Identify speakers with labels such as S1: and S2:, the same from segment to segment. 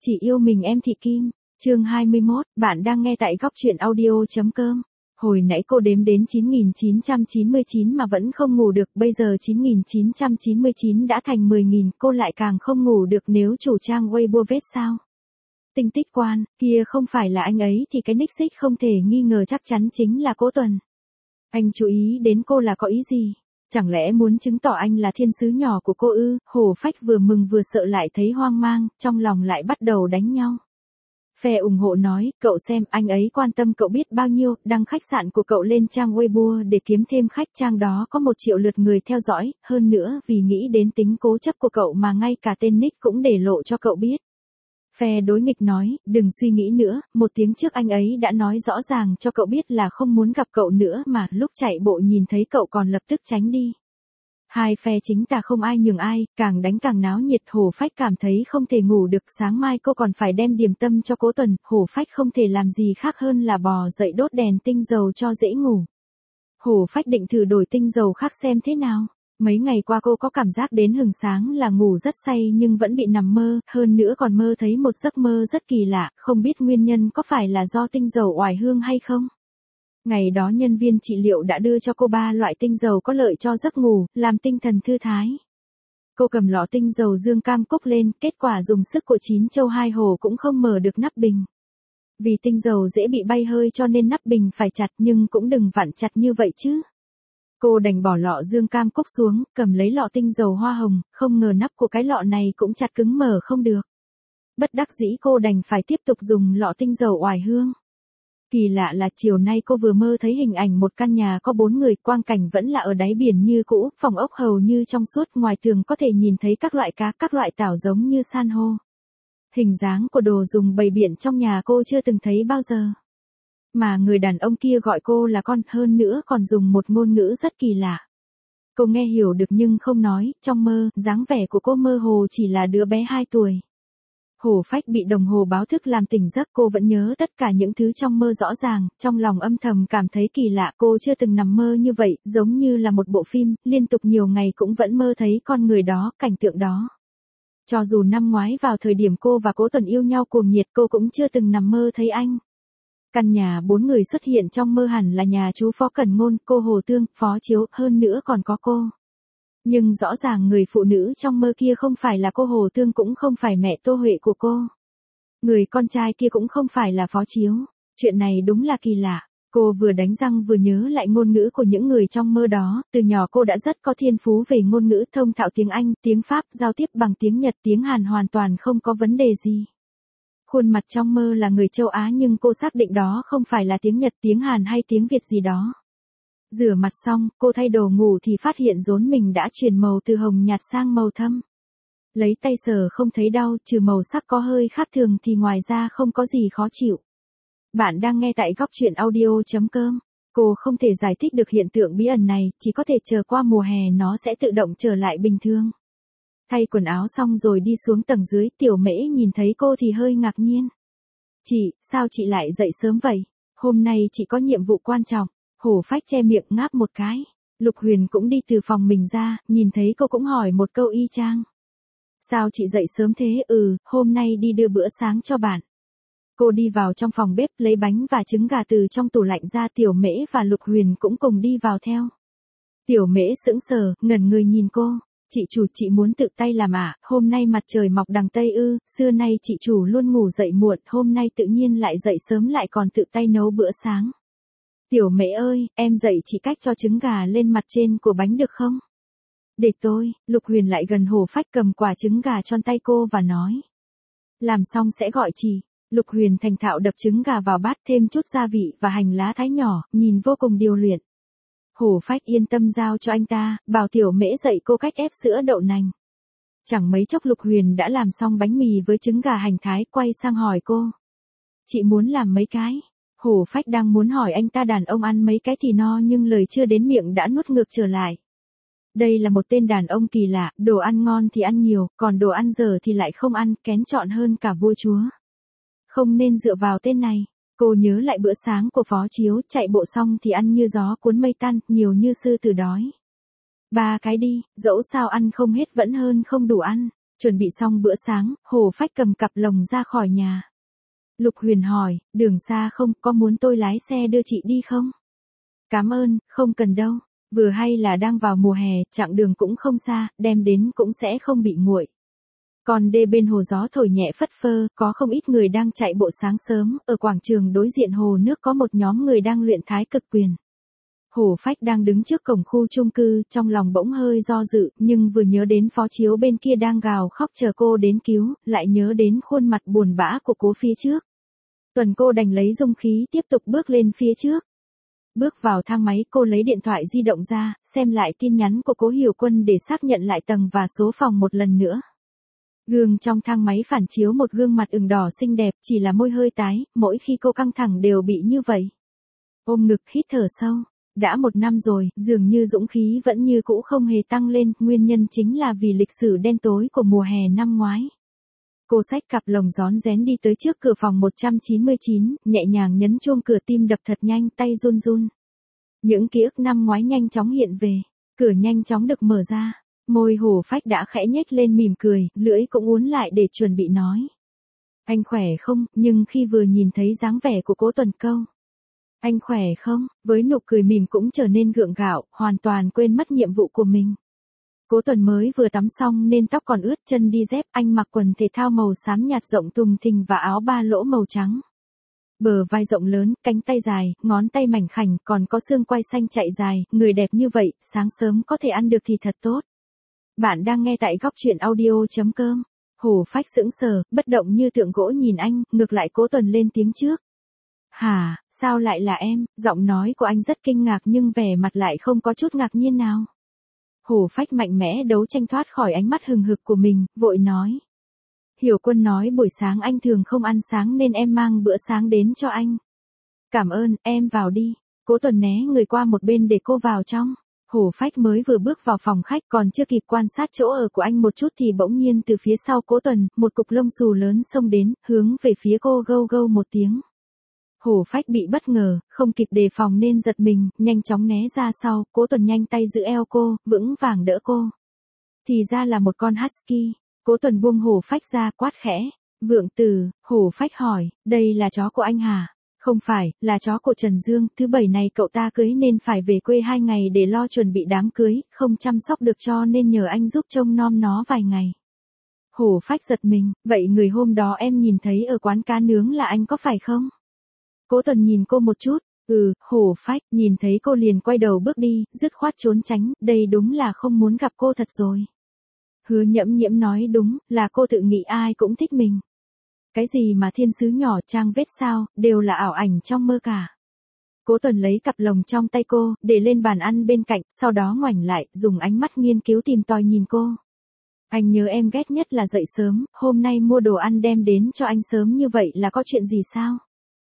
S1: Chỉ yêu mình em Thị Kim, chương 21, bạn đang nghe tại góc truyện audio.com. Hồi nãy cô đếm đến 9.999 mà vẫn không ngủ được, bây giờ 9.999 đã thành 10.000, cô lại càng không ngủ được nếu chủ trang Weibo vết sao. Tinh tích quan, kia không phải là anh ấy thì cái nick xích không thể nghi ngờ chắc chắn chính là Cố Tuần. Anh chú ý đến cô là có ý gì? Chẳng lẽ muốn chứng tỏ anh là thiên sứ nhỏ của cô ư? Hổ Phách vừa mừng vừa sợ lại thấy hoang mang, trong lòng lại bắt đầu đánh nhau. Phe ủng hộ nói, cậu xem, anh ấy quan tâm cậu biết bao nhiêu, đăng khách sạn của cậu lên trang Weibo để kiếm thêm khách, trang đó có 1 triệu lượt người theo dõi, hơn nữa vì nghĩ đến tính cố chấp của cậu mà ngay cả tên nick cũng để lộ cho cậu biết. Phe đối nghịch nói, đừng suy nghĩ nữa, 1 tiếng trước anh ấy đã nói rõ ràng cho cậu biết là không muốn gặp cậu nữa mà lúc chạy bộ nhìn thấy cậu còn lập tức tránh đi. Hai phe chính tà không ai nhường ai, càng đánh càng náo nhiệt. Hổ Phách cảm thấy không thể ngủ được, sáng mai cô còn phải đem điểm tâm cho Cố Tuần, Hổ Phách không thể làm gì khác hơn là bò dậy đốt đèn tinh dầu cho dễ ngủ. Hổ Phách định thử đổi tinh dầu khác xem thế nào. Mấy ngày qua cô có cảm giác đến hừng sáng là ngủ rất say nhưng vẫn bị nằm mơ, hơn nữa còn mơ thấy một giấc mơ rất kỳ lạ, không biết nguyên nhân có phải là do tinh dầu oải hương hay không. Ngày đó nhân viên trị liệu đã đưa cho cô 3 loại tinh dầu có lợi cho giấc ngủ, làm tinh thần thư thái. Cô cầm lọ tinh dầu dương cam cốc lên, kết quả dùng sức của 9 châu 2 hổ cũng không mở được nắp bình. Vì tinh dầu dễ bị bay hơi cho nên nắp bình phải chặt, nhưng cũng đừng vặn chặt như vậy chứ. Cô đành bỏ lọ dương cam cốc xuống, cầm lấy lọ tinh dầu hoa hồng, không ngờ nắp của cái lọ này cũng chặt cứng mở không được. Bất đắc dĩ cô đành phải tiếp tục dùng lọ tinh dầu oải hương. Kỳ lạ là chiều nay cô vừa mơ thấy hình ảnh một căn nhà có 4 người, quang cảnh vẫn là ở đáy biển như cũ, phòng ốc hầu như trong suốt, ngoài tường có thể nhìn thấy các loại cá, các loại tảo giống như san hô. Hình dáng của đồ dùng bày biện trong nhà cô chưa từng thấy bao giờ. Mà người đàn ông kia gọi cô là con, hơn nữa còn dùng một ngôn ngữ rất kỳ lạ. Cô nghe hiểu được nhưng không nói, trong mơ, dáng vẻ của cô mơ hồ chỉ là đứa bé 2 tuổi. Hổ Phách bị đồng hồ báo thức làm tỉnh giấc, cô vẫn nhớ tất cả những thứ trong mơ rõ ràng, trong lòng âm thầm cảm thấy kỳ lạ, cô chưa từng nằm mơ như vậy, giống như là một bộ phim, liên tục nhiều ngày cũng vẫn mơ thấy con người đó, cảnh tượng đó. Cho dù năm ngoái vào thời điểm cô và Cố Tuần yêu nhau cuồng nhiệt, cô cũng chưa từng nằm mơ thấy anh. Căn nhà 4 người xuất hiện trong mơ hẳn là nhà chú Phó Cẩn Ngôn, cô Hồ Tương, Phó Chiếu, hơn nữa còn có cô. Nhưng rõ ràng người phụ nữ trong mơ kia không phải là cô Hồ Tương, cũng không phải mẹ Tô Huệ của cô. Người con trai kia cũng không phải là Phó Chiếu. Chuyện này đúng là kỳ lạ. Cô vừa đánh răng vừa nhớ lại ngôn ngữ của những người trong mơ đó, từ nhỏ cô đã rất có thiên phú về ngôn ngữ, thông thạo tiếng Anh, tiếng Pháp, giao tiếp bằng tiếng Nhật, tiếng Hàn hoàn toàn không có vấn đề gì. Khuôn mặt trong mơ là người châu Á nhưng cô xác định đó không phải là tiếng Nhật, tiếng Hàn hay tiếng Việt gì đó. Rửa mặt xong, cô thay đồ ngủ thì phát hiện rốn mình đã chuyển màu từ hồng nhạt sang màu thâm. Lấy tay sờ không thấy đau, trừ màu sắc có hơi khác thường thì ngoài ra không có gì khó chịu. Bạn đang nghe tại góc truyện audio.com. Cô không thể giải thích được hiện tượng bí ẩn này, chỉ có thể chờ qua mùa hè nó sẽ tự động trở lại bình thường. Thay quần áo xong rồi đi xuống tầng dưới, Tiểu Mễ nhìn thấy cô thì hơi ngạc nhiên. Chị, sao chị lại dậy sớm vậy? Hôm nay chị có nhiệm vụ quan trọng. Hổ Phách che miệng ngáp một cái. Lục Huyền cũng đi từ phòng mình ra, nhìn thấy cô cũng hỏi một câu y chang. Sao chị dậy sớm thế? Hôm nay đi đưa bữa sáng cho bạn. Cô đi vào trong phòng bếp lấy bánh và trứng gà từ trong tủ lạnh ra, Tiểu Mễ và Lục Huyền cũng cùng đi vào theo. Tiểu Mễ sững sờ, ngẩn người nhìn cô. Chị chủ, chị muốn tự tay làm à? Hôm nay mặt trời mọc đằng Tây ư? Xưa nay chị chủ luôn ngủ dậy muộn, hôm nay tự nhiên lại dậy sớm lại còn tự tay nấu bữa sáng. Tiểu Mễ ơi, em dạy chị cách cho trứng gà lên mặt trên của bánh được không? Để tôi. Lục Huyền lại gần Hổ Phách cầm quả trứng gà trong tay cô và nói. Làm xong sẽ gọi chị. Lục Huyền thành thạo đập trứng gà vào bát, thêm chút gia vị và hành lá thái nhỏ, nhìn vô cùng điêu luyện. Hổ Phách yên tâm giao cho anh ta, bảo Tiểu Mễ dạy cô cách ép sữa đậu nành. Chẳng mấy chốc Lục Huyền đã làm xong bánh mì với trứng gà hành thái, quay sang hỏi cô. Chị muốn làm mấy cái? Hổ Phách đang muốn hỏi anh ta đàn ông ăn mấy cái thì no nhưng lời chưa đến miệng đã nuốt ngược trở lại. Đây là một tên đàn ông kỳ lạ, đồ ăn ngon thì ăn nhiều, còn đồ ăn dở thì lại không ăn, kén chọn hơn cả vua chúa. Không nên dựa vào tên này. Cô nhớ lại bữa sáng của Phó Chiếu, chạy bộ xong thì ăn như gió cuốn mây tan, nhiều như sư tử đói. 3 cái đi, dẫu sao ăn không hết vẫn hơn không đủ ăn. Chuẩn bị xong bữa sáng, Hồ Phách cầm cặp lồng ra khỏi nhà. Lục Huyền hỏi, đường xa không, có muốn tôi lái xe đưa chị đi không? Cảm ơn, không cần đâu. Vừa hay là đang vào mùa hè, chặng đường cũng không xa, đem đến cũng sẽ không bị nguội. Còn đê bên hồ gió thổi nhẹ phất phơ, có không ít người đang chạy bộ sáng sớm, ở quảng trường đối diện hồ nước có một nhóm người đang luyện thái cực quyền. Hồ Phách đang đứng trước cổng khu chung cư, trong lòng bỗng hơi do dự, nhưng vừa nhớ đến Phó Chiếu bên kia đang gào khóc chờ cô đến cứu, lại nhớ đến khuôn mặt buồn bã của cô phía trước. Tuần cô đành lấy dung khí tiếp tục bước lên phía trước. Bước vào thang máy, cô lấy điện thoại di động ra, xem lại tin nhắn của Cố Hiểu Quân để xác nhận lại tầng và số phòng một lần nữa. Gương trong thang máy phản chiếu một gương mặt ửng đỏ xinh đẹp, chỉ là môi hơi tái, mỗi khi cô căng thẳng đều bị như vậy. Ôm ngực hít thở sâu. Đã 1 năm rồi, dường như dũng khí vẫn như cũ không hề tăng lên, nguyên nhân chính là vì lịch sử đen tối của mùa hè năm ngoái. Cô xách cặp lồng rón rén đi tới trước cửa phòng 199, nhẹ nhàng nhấn chuông cửa, tim đập thật nhanh, tay run run. Những ký ức năm ngoái nhanh chóng hiện về, cửa nhanh chóng được mở ra, môi Hồ Phách đã khẽ nhếch lên mỉm cười, lưỡi cũng uốn lại để chuẩn bị nói. Anh khỏe không, nhưng khi vừa nhìn thấy dáng vẻ của Cố Tuần câu. Anh khỏe không, với nụ cười mỉm cũng trở nên gượng gạo, hoàn toàn quên mất nhiệm vụ của mình. Cố Tuần mới vừa tắm xong nên tóc còn ướt, chân đi dép, anh mặc quần thể thao màu xám nhạt rộng thùng thình và áo ba lỗ màu trắng. Bờ vai rộng lớn, cánh tay dài, ngón tay mảnh khảnh, còn có xương quai xanh chạy dài, người đẹp như vậy, sáng sớm có thể ăn được thì thật tốt. Bạn đang nghe tại góc truyện audio.com. Hồ Phách sững sờ, bất động như tượng gỗ nhìn anh, ngược lại Cố Tuần lên tiếng trước. Hả, sao lại là em? Giọng nói của anh rất kinh ngạc nhưng vẻ mặt lại không có chút ngạc nhiên nào. Hồ Phách mạnh mẽ đấu tranh thoát khỏi ánh mắt hừng hực của mình, vội nói. Hiểu Quân nói buổi sáng anh thường không ăn sáng nên em mang bữa sáng đến cho anh. Cảm ơn, em vào đi. Cố Tuần né người qua một bên để cô vào trong. Hồ Phách mới vừa bước vào phòng khách, còn chưa kịp quan sát chỗ ở của anh một chút thì bỗng nhiên từ phía sau Cố Tuần, một cục lông xù lớn xông đến, hướng về phía cô gâu gâu một tiếng. Hồ Phách bị bất ngờ, không kịp đề phòng nên giật mình, nhanh chóng né ra sau, Cố Tuần nhanh tay giữ eo cô, vững vàng đỡ cô. Thì ra là một con husky. Cố Tuần buông Hồ Phách ra, quát khẽ. Vượng Tử, Hồ Phách hỏi, đây là chó của anh hả? Không phải, là chó của Trần Dương, thứ Bảy này cậu ta cưới nên phải về quê 2 ngày để lo chuẩn bị đám cưới, không chăm sóc được cho nên nhờ anh giúp trông nom nó vài ngày. Hồ Phách giật mình, vậy người hôm đó em nhìn thấy ở quán cá nướng là anh có phải không? Cố Tuần nhìn cô một chút, Hồ Phách, nhìn thấy cô liền quay đầu bước đi, dứt khoát trốn tránh, đây đúng là không muốn gặp cô thật rồi. Hứa Nhẫm Nhiễm nói đúng, là cô tự nghĩ ai cũng thích mình. Cái gì mà thiên sứ nhỏ, trang vết sao, đều là ảo ảnh trong mơ cả. Cố Tuần lấy cặp lồng trong tay cô, để lên bàn ăn bên cạnh, sau đó ngoảnh lại, dùng ánh mắt nghiên cứu tìm tòi nhìn cô. Anh nhớ em ghét nhất là dậy sớm, hôm nay mua đồ ăn đem đến cho anh sớm như vậy là có chuyện gì sao?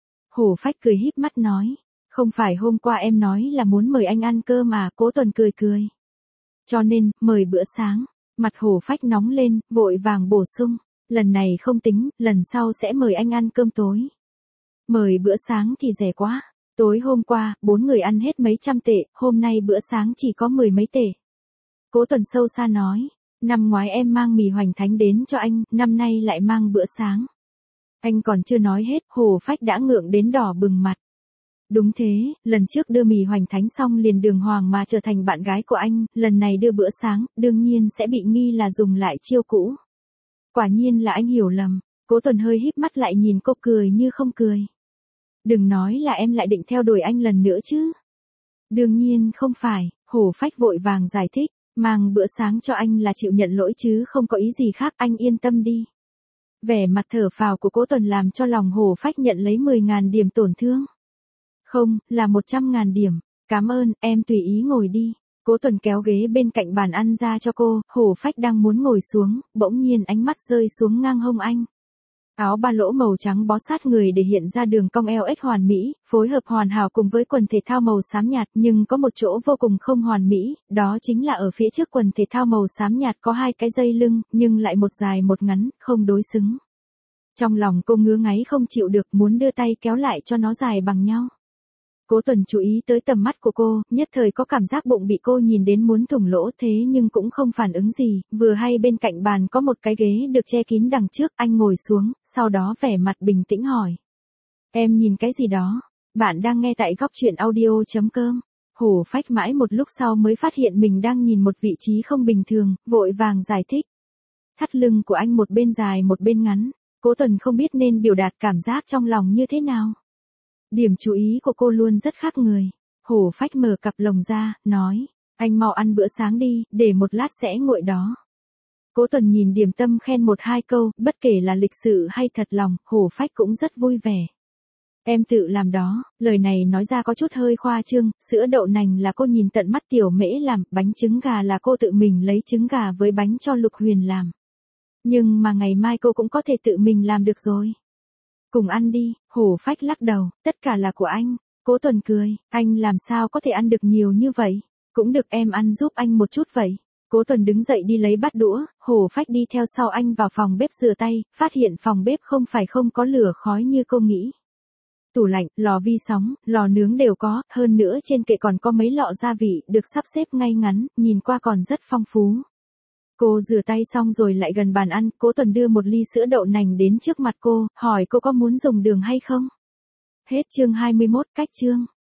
S1: Hồ Phách cười híp mắt nói, không phải hôm qua em nói là muốn mời anh ăn cơm mà, Cố Tuần cười cười. Cho nên, mời bữa sáng, mặt Hồ Phách nóng lên, vội vàng bổ sung, lần này không tính, lần sau sẽ mời anh ăn cơm tối. Mời bữa sáng thì rẻ quá, tối hôm qua, 4 người ăn hết mấy trăm tệ, hôm nay bữa sáng chỉ có 10 mấy tệ. Cố Tuần sâu xa nói, năm ngoái em mang mì hoành thánh đến cho anh, năm nay lại mang bữa sáng. Anh còn chưa nói hết, Hồ Phách đã ngượng đến đỏ bừng mặt. Đúng thế, lần trước đưa mì hoành thánh xong liền đường hoàng mà trở thành bạn gái của anh, lần này đưa bữa sáng, đương nhiên sẽ bị nghi là dùng lại chiêu cũ. Quả nhiên là anh hiểu lầm, Cố Tuần hơi híp mắt lại nhìn cô cười như không cười. Đừng nói là em lại định theo đuổi anh lần nữa chứ. Đương nhiên không phải, Hồ Phách vội vàng giải thích, mang bữa sáng cho anh là chịu nhận lỗi chứ không có ý gì khác, anh yên tâm đi. Vẻ mặt thở phào của Cố Tuần làm cho lòng Hồ Phách nhận lấy 10.000 điểm tổn thương. Không, là 100.000 điểm. Cảm ơn, em tùy ý ngồi đi. Cố Tuần kéo ghế bên cạnh bàn ăn ra cho cô, Hồ Phách đang muốn ngồi xuống, bỗng nhiên ánh mắt rơi xuống ngang hông anh. Áo ba lỗ màu trắng bó sát người để hiện ra đường cong eo ếch hoàn mỹ, phối hợp hoàn hảo cùng với quần thể thao màu xám nhạt, nhưng có một chỗ vô cùng không hoàn mỹ, đó chính là ở phía trước quần thể thao màu xám nhạt có 2 cái dây lưng, nhưng lại một dài một ngắn, không đối xứng. Trong lòng cô ngứa ngáy không chịu được, muốn đưa tay kéo lại cho nó dài bằng nhau. Cố Tuần chú ý tới tầm mắt của cô, nhất thời có cảm giác bụng bị cô nhìn đến muốn thủng lỗ, thế nhưng cũng không phản ứng gì, vừa hay bên cạnh bàn có một cái ghế được che kín đằng trước, anh ngồi xuống, sau đó vẻ mặt bình tĩnh hỏi. Em nhìn cái gì đó? Bạn đang nghe tại góc truyện audio.com. Hổ Phách mãi một lúc sau mới phát hiện mình đang nhìn một vị trí không bình thường, vội vàng giải thích. Thắt lưng của anh một bên dài một bên ngắn, Cố Tuần không biết nên biểu đạt cảm giác trong lòng như thế nào. Điểm chú ý của cô luôn rất khác người. Hổ Phách mở cặp lồng ra, nói, anh mau ăn bữa sáng đi, để một lát sẽ nguội đó. Cố Tuần nhìn điểm tâm khen một hai câu, bất kể là lịch sự hay thật lòng, Hổ Phách cũng rất vui vẻ. Em tự làm đó, lời này nói ra có chút hơi khoa trương, sữa đậu nành là cô nhìn tận mắt Tiểu Mễ làm, bánh trứng gà là cô tự mình lấy trứng gà với bánh cho Lục Huyền làm. Nhưng mà ngày mai cô cũng có thể tự mình làm được rồi. Cùng ăn đi, Hổ Phách lắc đầu, tất cả là của anh. Cố Tuần cười, anh làm sao có thể ăn được nhiều như vậy? Cũng được em ăn giúp anh một chút vậy. Cố Tuần đứng dậy đi lấy bát đũa, Hổ Phách đi theo sau anh vào phòng bếp rửa tay, phát hiện phòng bếp không phải không có lửa khói như cô nghĩ. Tủ lạnh, lò vi sóng, lò nướng đều có, hơn nữa trên kệ còn có mấy lọ gia vị, được sắp xếp ngay ngắn, nhìn qua còn rất phong phú. Cô rửa tay xong rồi lại gần bàn ăn, Cố Tuần đưa một ly sữa đậu nành đến trước mặt cô, hỏi cô có muốn dùng đường hay không? Hết chương 21, cách chương.